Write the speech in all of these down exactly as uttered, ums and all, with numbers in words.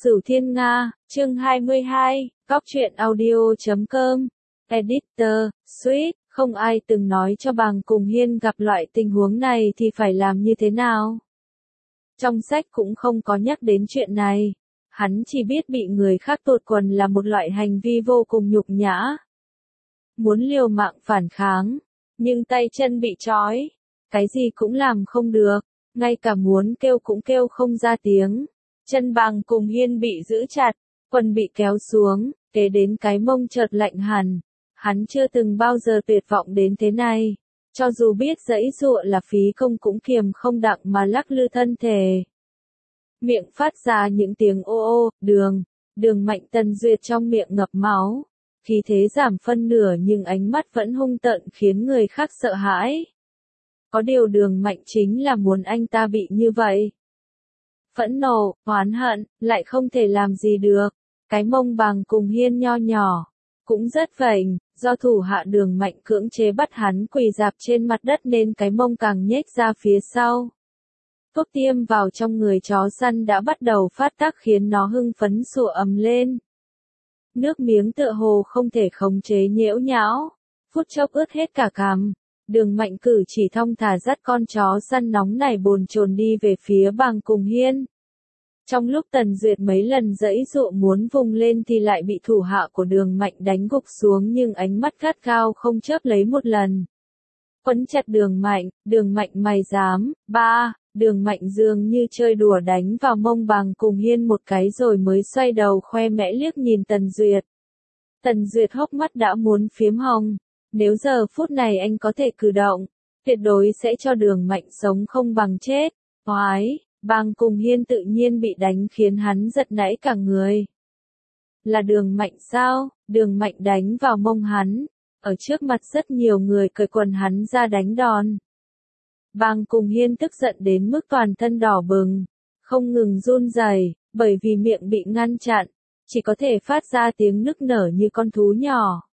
Sửu Thiên Nga, chương hai mươi hai, Góc truyện audio chấm com, Editor, Sweet, không ai từng nói cho Bàng Cùng Hiên gặp loại tình huống này thì phải làm như thế nào. Trong sách cũng không có nhắc đến chuyện này, hắn chỉ biết bị người khác tột quần là một loại hành vi vô cùng nhục nhã. Muốn liều mạng phản kháng, nhưng tay chân bị trói, cái gì cũng làm không được, ngay cả muốn kêu cũng kêu không ra tiếng. Chân Bàng Cùng Hiên bị giữ chặt, quần bị kéo xuống, kế đến cái mông chợt lạnh hẳn. Hắn chưa từng bao giờ tuyệt vọng đến thế này, cho dù biết giãy giụa là phí công cũng kiềm không đặng mà lắc lư thân thể. Miệng phát ra những tiếng ô ô, đường, đường Mạnh Tần Duyệt trong miệng ngập máu, khí thế giảm phân nửa nhưng ánh mắt vẫn hung tợn khiến người khác sợ hãi. Có điều Đường Mạnh chính là muốn anh ta bị như vậy. Phẫn nộ, oán hận, lại không thể làm gì được. Cái mông Bàng Cùng Hiên nho nhỏ, cũng rất vểnh, do thủ hạ Đường Mạnh cưỡng chế bắt hắn quỳ rạp trên mặt đất nên cái mông càng nhếch ra phía sau. Thuốc tiêm vào trong người chó săn đã bắt đầu phát tác khiến nó hưng phấn sủa ầm lên. Nước miếng tựa hồ không thể khống chế nhễu nhão, phút chốc ướt hết cả cằm. Đường Mạnh cử chỉ thong thả dắt con chó săn nóng nảy bồn chồn đi về phía Bàng Cùng Hiên. Trong lúc Tần Duyệt mấy lần giãy giụa muốn vùng lên thì lại bị thủ hạ của Đường Mạnh đánh gục xuống nhưng ánh mắt gắt gao không chớp lấy một lần. Quấn chặt Đường Mạnh, Đường Mạnh mày dám, ba, Đường Mạnh dường như chơi đùa đánh vào mông Bàng Cùng Hiên một cái rồi mới xoay đầu khoe mẽ liếc nhìn Tần Duyệt. Tần Duyệt hốc mắt đã muốn phiếm hồng. Nếu giờ phút này anh có thể cử động, tuyệt đối sẽ cho Đường Mạnh sống không bằng chết. Oái, Bàng Cùng Hiên tự nhiên bị đánh khiến hắn giật nảy cả người. Là Đường Mạnh sao? Đường Mạnh đánh vào mông hắn, ở trước mặt rất nhiều người cởi quần hắn ra đánh đòn. Bàng Cùng Hiên tức giận đến mức toàn thân đỏ bừng, không ngừng run rẩy, bởi vì miệng bị ngăn chặn, chỉ có thể phát ra tiếng nức nở như con thú nhỏ.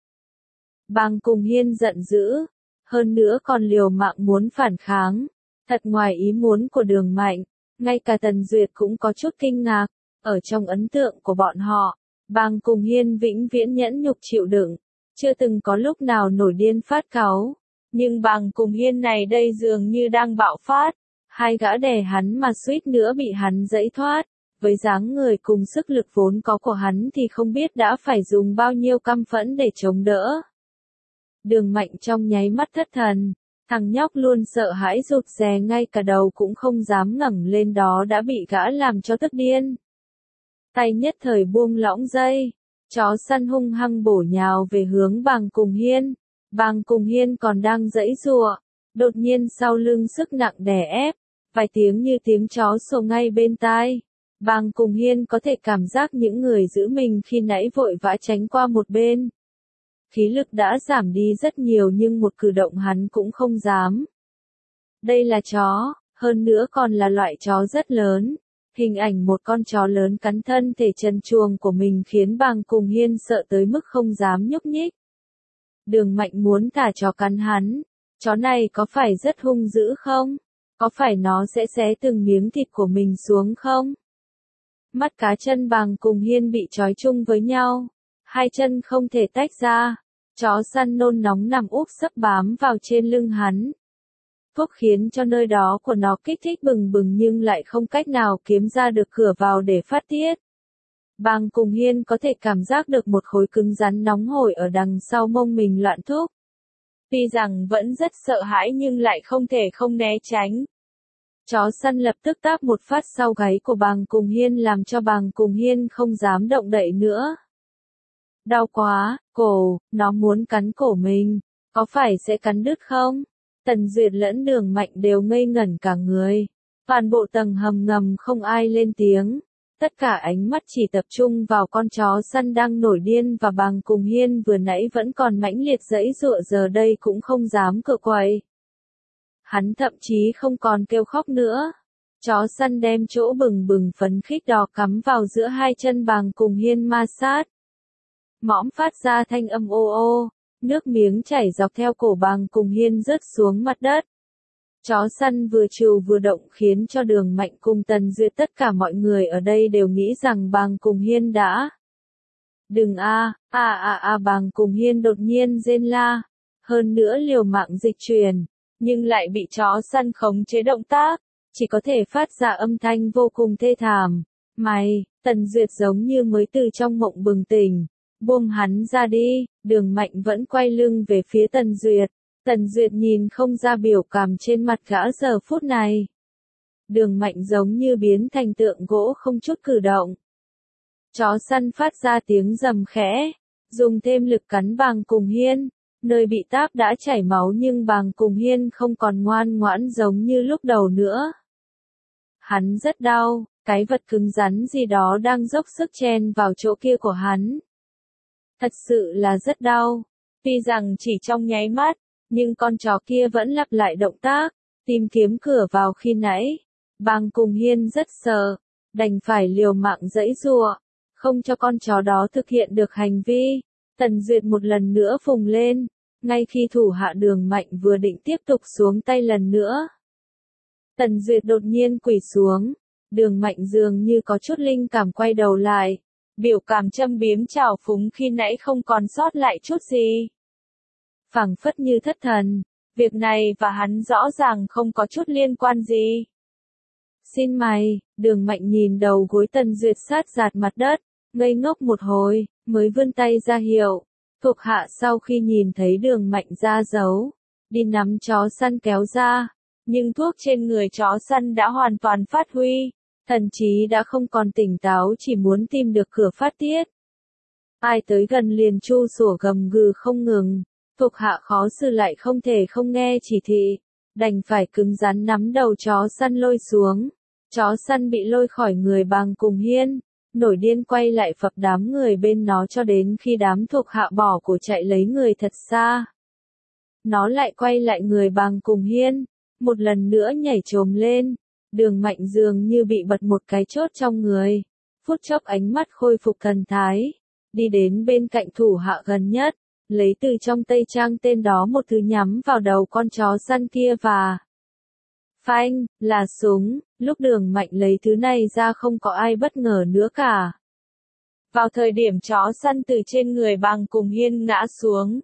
Bàng Cùng Hiên giận dữ, hơn nữa còn liều mạng muốn phản kháng, thật ngoài ý muốn của Đường Mạnh, ngay cả Tần Duyệt cũng có chút kinh ngạc, ở trong ấn tượng của bọn họ, Bàng Cùng Hiên vĩnh viễn nhẫn nhục chịu đựng, chưa từng có lúc nào nổi điên phát cáu, nhưng Bàng Cùng Hiên này đây dường như đang bạo phát, hai gã đè hắn mà suýt nữa bị hắn giãy thoát, với dáng người cùng sức lực vốn có của hắn thì không biết đã phải dùng bao nhiêu căm phẫn để chống đỡ. Đường Mạnh trong nháy mắt thất thần, thằng nhóc luôn sợ hãi rụt rè ngay cả đầu cũng không dám ngẩng lên đó đã bị gã làm cho tức điên. Tay nhất thời buông lỏng dây, chó săn hung hăng bổ nhào về hướng Bàng Cùng Hiên. Bàng Cùng Hiên còn đang giãy giụa, đột nhiên sau lưng sức nặng đè ép, vài tiếng như tiếng chó sủa ngay bên tai. Bàng Cùng Hiên có thể cảm giác những người giữ mình khi nãy vội vã tránh qua một bên. Khí lực đã giảm đi rất nhiều nhưng một cử động hắn cũng không dám. Đây là chó, hơn nữa còn là loại chó rất lớn. Hình ảnh một con chó lớn cắn thân thể trần truồng của mình khiến Bàng Cùng Hiên sợ tới mức không dám nhúc nhích. Đường Mạnh muốn thả chó cắn hắn. Chó này có phải rất hung dữ không? Có phải nó sẽ xé từng miếng thịt của mình xuống không? Mắt cá chân Bàng Cùng Hiên bị trói chung với nhau. Hai chân không thể tách ra, chó săn nôn nóng nằm úp sấp bám vào trên lưng hắn. Thuốc khiến cho nơi đó của nó kích thích bừng bừng nhưng lại không cách nào kiếm ra được cửa vào để phát tiết. Bàng Cùng Hiên có thể cảm giác được một khối cứng rắn nóng hổi ở đằng sau mông mình loạn thúc. Tuy rằng vẫn rất sợ hãi nhưng lại không thể không né tránh. Chó săn lập tức táp một phát sau gáy của Bàng Cùng Hiên làm cho Bàng Cùng Hiên không dám động đậy nữa. Đau quá, cổ, nó muốn cắn cổ mình, có phải sẽ cắn đứt không? Tần Duyệt lẫn Đường Mạnh đều ngây ngẩn cả người. Toàn bộ tầng hầm ngầm không ai lên tiếng. Tất cả ánh mắt chỉ tập trung vào con chó săn đang nổi điên và Bàng Cùng Hiên vừa nãy vẫn còn mãnh liệt giãy giụa giờ đây cũng không dám cựa quậy. Hắn thậm chí không còn kêu khóc nữa. Chó săn đem chỗ bừng bừng phấn khích đỏ cắm vào giữa hai chân Bàng Cùng Hiên ma sát. Mõm phát ra thanh âm ô ô, nước miếng chảy dọc theo cổ Bàng Cùng Hiên rớt xuống mặt đất. Chó săn vừa trừu vừa động khiến cho Đường Mạnh cùng Tần Duyệt tất cả mọi người ở đây đều nghĩ rằng Bàng Cùng Hiên đã. Đừng a, a a a Bàng Cùng Hiên đột nhiên rên la, hơn nữa liều mạng dịch chuyển, nhưng lại bị chó săn khống chế động tác, chỉ có thể phát ra âm thanh vô cùng thê thảm. Mày, Tần Duyệt giống như mới từ trong mộng bừng tỉnh, buông hắn ra đi, Đường Mạnh vẫn quay lưng về phía Tần Duyệt. Tần Duyệt nhìn không ra biểu cảm trên mặt gã giờ phút này. Đường Mạnh giống như biến thành tượng gỗ không chút cử động. Chó săn phát ra tiếng rầm khẽ, dùng thêm lực cắn Bàng Cùng Hiên, nơi bị táp đã chảy máu nhưng Bàng Cùng Hiên không còn ngoan ngoãn giống như lúc đầu nữa. Hắn rất đau, cái vật cứng rắn gì đó đang dốc sức chen vào chỗ kia của hắn. Thật sự là rất đau, tuy rằng chỉ trong nháy mắt, nhưng con chó kia vẫn lặp lại động tác, tìm kiếm cửa vào khi nãy. Bàng Cùng Hiên rất sợ, đành phải liều mạng giãy giụa, không cho con chó đó thực hiện được hành vi. Tần Duyệt một lần nữa phùng lên, ngay khi thủ hạ Đường Mạnh vừa định tiếp tục xuống tay lần nữa. Tần Duyệt đột nhiên quỳ xuống, Đường Mạnh dường như có chút linh cảm quay đầu lại, biểu cảm châm biếm trào phúng khi nãy không còn sót lại chút gì. Phảng phất như thất thần, việc này và hắn rõ ràng không có chút liên quan gì. Xin mày, Đường Mạnh nhìn đầu gối Tần Duyệt sát dạt mặt đất, ngây ngốc một hồi, mới vươn tay ra hiệu. Thuộc hạ sau khi nhìn thấy Đường Mạnh ra dấu, đi nắm chó săn kéo ra, nhưng thuốc trên người chó săn đã hoàn toàn phát huy, thần trí đã không còn tỉnh táo chỉ muốn tìm được cửa phát tiết. Ai tới gần liền chu sủa gầm gừ không ngừng, thuộc hạ khó xử lại không thể không nghe chỉ thị, đành phải cứng rắn nắm đầu chó săn lôi xuống. Chó săn bị lôi khỏi người Bàng Cùng Hiên, nổi điên quay lại phập đám người bên nó cho đến khi đám thuộc hạ bỏ của chạy lấy người thật xa. Nó lại quay lại người Bàng Cùng Hiên, một lần nữa nhảy chồm lên, Đường Mạnh dường như bị bật một cái chốt trong người, phút chốc ánh mắt khôi phục thần thái, đi đến bên cạnh thủ hạ gần nhất, lấy từ trong tây trang tên đó một thứ nhắm vào đầu con chó săn kia và phanh, là súng. Lúc Đường Mạnh lấy thứ này ra không có ai bất ngờ nữa cả. Vào thời điểm chó săn từ trên người Bàng Cùng Hiên ngã xuống,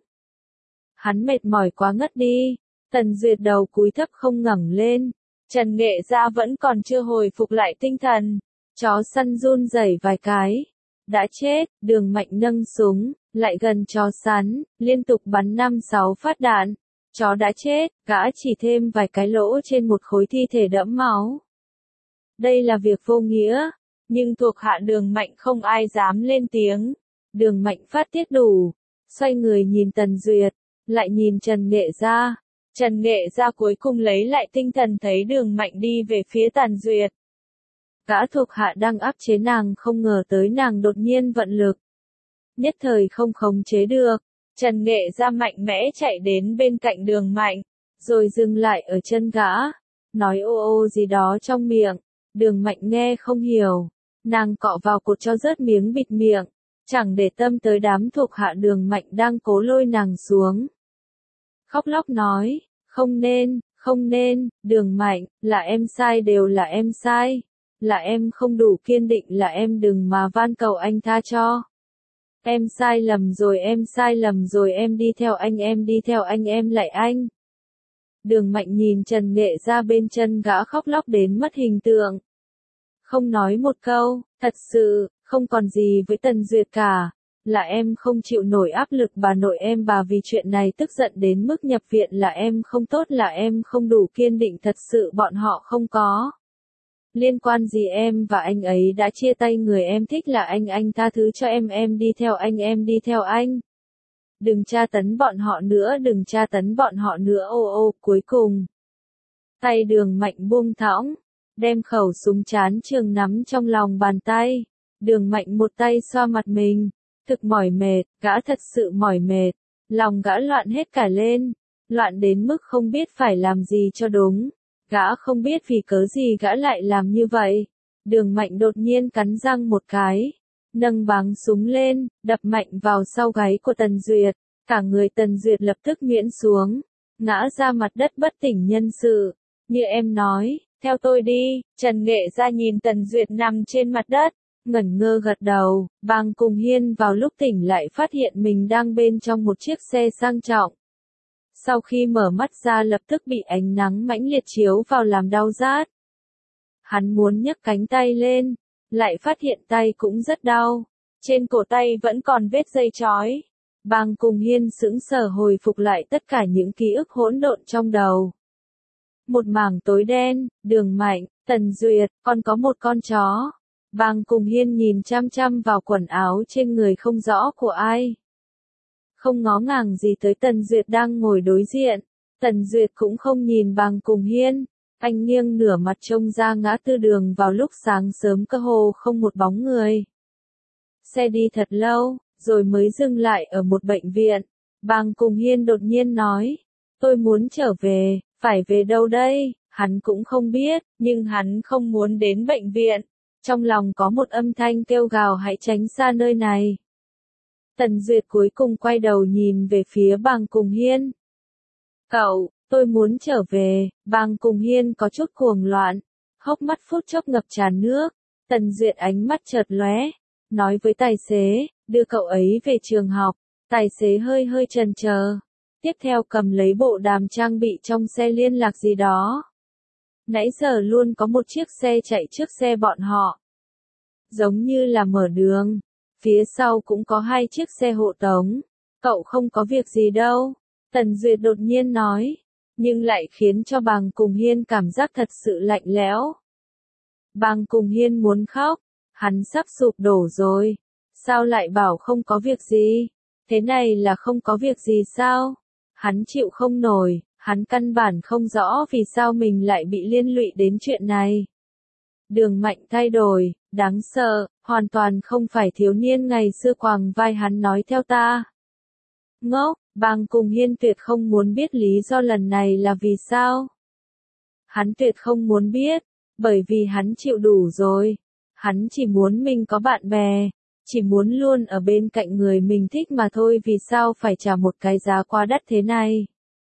hắn mệt mỏi quá ngất đi. Tần Duyệt đầu cúi thấp không ngẩng lên, Trần Nghệ Gia vẫn còn chưa hồi phục lại tinh thần. Chó săn run rẩy vài cái, đã chết. Đường Mạnh nâng súng, lại gần chó săn, liên tục bắn năm sáu phát đạn. Chó đã chết, gã chỉ thêm vài cái lỗ trên một khối thi thể đẫm máu. Đây là việc vô nghĩa, nhưng thuộc hạ Đường Mạnh không ai dám lên tiếng. Đường Mạnh phát tiết đủ, xoay người nhìn Tần Duyệt, lại nhìn Trần Nghệ Gia. Trần Nghệ Gia cuối cùng lấy lại tinh thần thấy Đường Mạnh đi về phía Tần Duyệt. Gã thuộc hạ đang áp chế nàng không ngờ tới nàng đột nhiên vận lực. Nhất thời không khống chế được, Trần Nghệ Gia mạnh mẽ chạy đến bên cạnh Đường Mạnh, rồi dừng lại ở chân gã, nói ô ô gì đó trong miệng. Đường Mạnh nghe không hiểu, nàng cọ vào cột cho rớt miếng bịt miệng, chẳng để tâm tới đám thuộc hạ Đường Mạnh đang cố lôi nàng xuống. Khóc lóc nói, không nên, không nên, Đường Mạnh, là em sai, đều là em sai, là em không đủ kiên định, là em đừng mà van cầu anh tha cho. Em sai lầm rồi, em sai lầm rồi, em đi theo anh, em đi theo anh, em lại anh. Đường Mạnh nhìn Trần Nghệ Gia bên chân gã khóc lóc đến mất hình tượng. Không nói một câu, thật sự, không còn gì với Tần Duyệt cả. Là em không chịu nổi áp lực bà nội em, bà vì chuyện này tức giận đến mức nhập viện, là em không tốt, là em không đủ kiên định, thật sự bọn họ không có liên quan gì, em và anh ấy đã chia tay, người em thích là anh, anh tha thứ cho em, em đi theo anh, em đi theo anh. Đừng tra tấn bọn họ nữa, đừng tra tấn bọn họ nữa, ô ô. Cuối cùng, tay Đường Mạnh buông thõng, đem khẩu súng chán trường nắm trong lòng bàn tay. Đường Mạnh một tay xoa mặt mình, thực mỏi mệt, gã thật sự mỏi mệt, lòng gã loạn hết cả lên, loạn đến mức không biết phải làm gì cho đúng. Gã không biết vì cớ gì gã lại làm như vậy. Đường Mạnh đột nhiên cắn răng một cái, nâng báng súng lên, đập mạnh vào sau gáy của Tần Duyệt. Cả người Tần Duyệt lập tức nhuyễn xuống, ngã ra mặt đất bất tỉnh nhân sự. Như em nói, theo tôi đi. Trần Nghệ Gia nhìn Tần Duyệt nằm trên mặt đất, ngẩn ngơ gật đầu. Bàng Cùng Hiên vào lúc tỉnh lại phát hiện mình đang bên trong một chiếc xe sang trọng. Sau khi mở mắt ra lập tức bị ánh nắng mãnh liệt chiếu vào làm đau rát. Hắn muốn nhấc cánh tay lên, lại phát hiện tay cũng rất đau. Trên cổ tay vẫn còn vết dây trói. Bàng Cùng Hiên sững sờ hồi phục lại tất cả những ký ức hỗn độn trong đầu. Một mảng tối đen, Đường Mạnh, Tần Duyệt, còn có một con chó. Bàng Cùng Hiên nhìn chăm chăm vào quần áo trên người không rõ của ai. Không ngó ngàng gì tới Tần Duyệt đang ngồi đối diện. Tần Duyệt cũng không nhìn Bàng Cùng Hiên. Anh nghiêng nửa mặt trông ra ngã tư đường vào lúc sáng sớm cơ hồ không một bóng người. Xe đi thật lâu, rồi mới dừng lại ở một bệnh viện. Bàng Cùng Hiên đột nhiên nói, tôi muốn trở về, phải về đâu đây? Hắn cũng không biết, nhưng hắn không muốn đến bệnh viện. Trong lòng có một âm thanh kêu gào hãy tránh xa nơi này. Tần Duyệt cuối cùng quay đầu nhìn về phía Bàng Cùng Hiên. Cậu, tôi muốn trở về. Bàng Cùng Hiên có chút cuồng loạn, hốc mắt phút chốc ngập tràn nước. Tần Duyệt ánh mắt chợt lóe, nói với tài xế, đưa cậu ấy về trường học. Tài xế hơi hơi chần chờ, tiếp theo cầm lấy bộ đàm trang bị trong xe liên lạc gì đó. Nãy giờ luôn có một chiếc xe chạy trước xe bọn họ, giống như là mở đường. Phía sau cũng có hai chiếc xe hộ tống. Cậu không có việc gì đâu. Tần Duyệt đột nhiên nói, nhưng lại khiến cho Bàng Cùng Hiên cảm giác thật sự lạnh lẽo. Bàng Cùng Hiên muốn khóc, hắn sắp sụp đổ rồi. Sao lại bảo không có việc gì? Thế này là không có việc gì sao? Hắn chịu không nổi, hắn căn bản không rõ vì sao mình lại bị liên lụy đến chuyện này. Đường Mạnh thay đổi, đáng sợ, hoàn toàn không phải thiếu niên ngày xưa quàng vai hắn nói theo ta. Ngốc, Bàng Cùng Hiên tuyệt không muốn biết lý do lần này là vì sao. Hắn tuyệt không muốn biết, bởi vì hắn chịu đủ rồi. Hắn chỉ muốn mình có bạn bè, chỉ muốn luôn ở bên cạnh người mình thích mà thôi, vì sao phải trả một cái giá quá đắt thế này.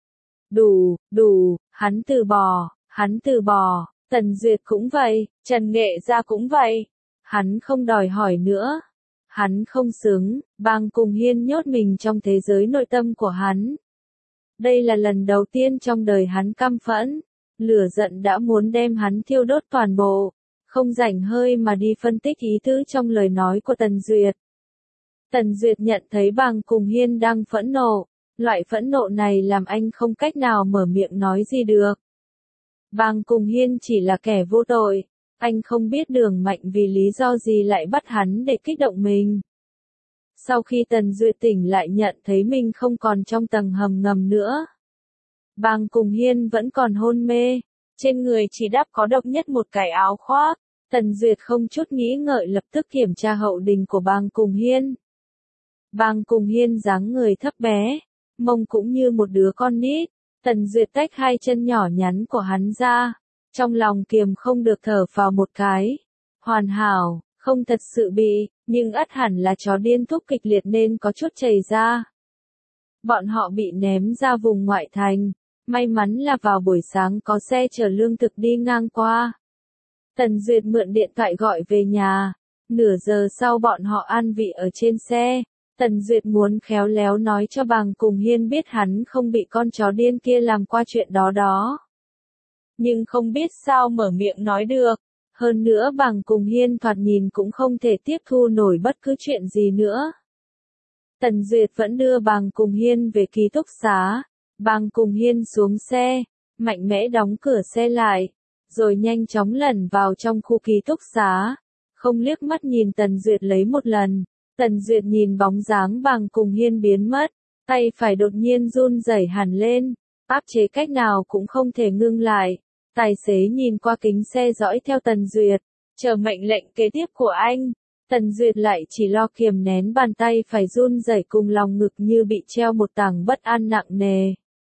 Đủ, đủ, hắn từ bỏ, hắn từ bỏ. Tần Duyệt cũng vậy, Trần Nghệ Gia cũng vậy. Hắn không đòi hỏi nữa. Hắn không xứng. Bàng Cùng Hiên nhốt mình trong thế giới nội tâm của hắn. Đây là lần đầu tiên trong đời hắn căm phẫn. Lửa giận đã muốn đem hắn thiêu đốt toàn bộ. Không rảnh hơi mà đi phân tích ý tứ trong lời nói của Tần Duyệt. Tần Duyệt nhận thấy Bàng Cùng Hiên đang phẫn nộ. Loại phẫn nộ này làm anh không cách nào mở miệng nói gì được. Bàng Cùng Hiên chỉ là kẻ vô tội. Anh không biết Đường Mạnh vì lý do gì lại bắt hắn để kích động mình. Sau khi Tần Duyệt tỉnh lại nhận thấy mình không còn trong tầng hầm ngầm nữa. Bàng Cùng Hiên vẫn còn hôn mê. Trên người chỉ đắp có độc nhất một cái áo khoác. Tần Duyệt không chút nghĩ ngợi lập tức kiểm tra hậu đình của Bàng Cùng Hiên. Bàng Cùng Hiên dáng người thấp bé, mông cũng như một đứa con nít. Tần Duyệt tách hai chân nhỏ nhắn của hắn ra. Trong lòng kiềm không được thở vào một cái. Hoàn hảo, không thật sự bị, nhưng ắt hẳn là chó điên thúc kịch liệt nên có chút chảy ra. Bọn họ bị ném ra vùng ngoại thành. May mắn là vào buổi sáng có xe chở lương thực đi ngang qua. Tần Duyệt mượn điện thoại gọi về nhà. Nửa giờ sau bọn họ an vị ở trên xe. Tần Duyệt muốn khéo léo nói cho Bàng Cùng Hiên biết hắn không bị con chó điên kia làm qua chuyện đó đó. Nhưng không biết sao mở miệng nói được. Hơn nữa Bàng Cùng Hiên thoạt nhìn cũng không thể tiếp thu nổi bất cứ chuyện gì nữa. Tần Duyệt vẫn đưa Bàng Cùng Hiên về ký túc xá. Bàng Cùng Hiên xuống xe, mạnh mẽ đóng cửa xe lại, rồi nhanh chóng lẩn vào trong khu ký túc xá. Không liếc mắt nhìn Tần Duyệt lấy một lần. Tần Duyệt nhìn bóng dáng Bàng Cùng Hiên biến mất, tay phải đột nhiên run rẩy hẳn lên, áp chế cách nào cũng không thể ngưng lại. Tài xế nhìn qua kính xe dõi theo Tần Duyệt, chờ mệnh lệnh kế tiếp của anh. Tần Duyệt lại chỉ lo kiềm nén bàn tay phải run rẩy cùng lòng ngực như bị treo một tảng bất an nặng nề.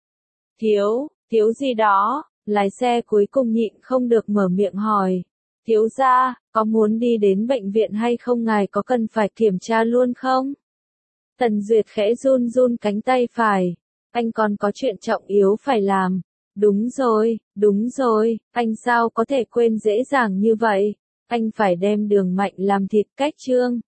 Thiếu, thiếu gì đó, lái xe cuối cùng nhịn không được mở miệng hỏi. Thiếu gia, có muốn đi đến bệnh viện hay không, ngài có cần phải kiểm tra luôn không? Tần Duyệt khẽ run run cánh tay phải. Anh còn có chuyện trọng yếu phải làm. Đúng rồi, đúng rồi, anh sao có thể quên dễ dàng như vậy? Anh phải đem Đường Mạnh làm thịt cách Trương.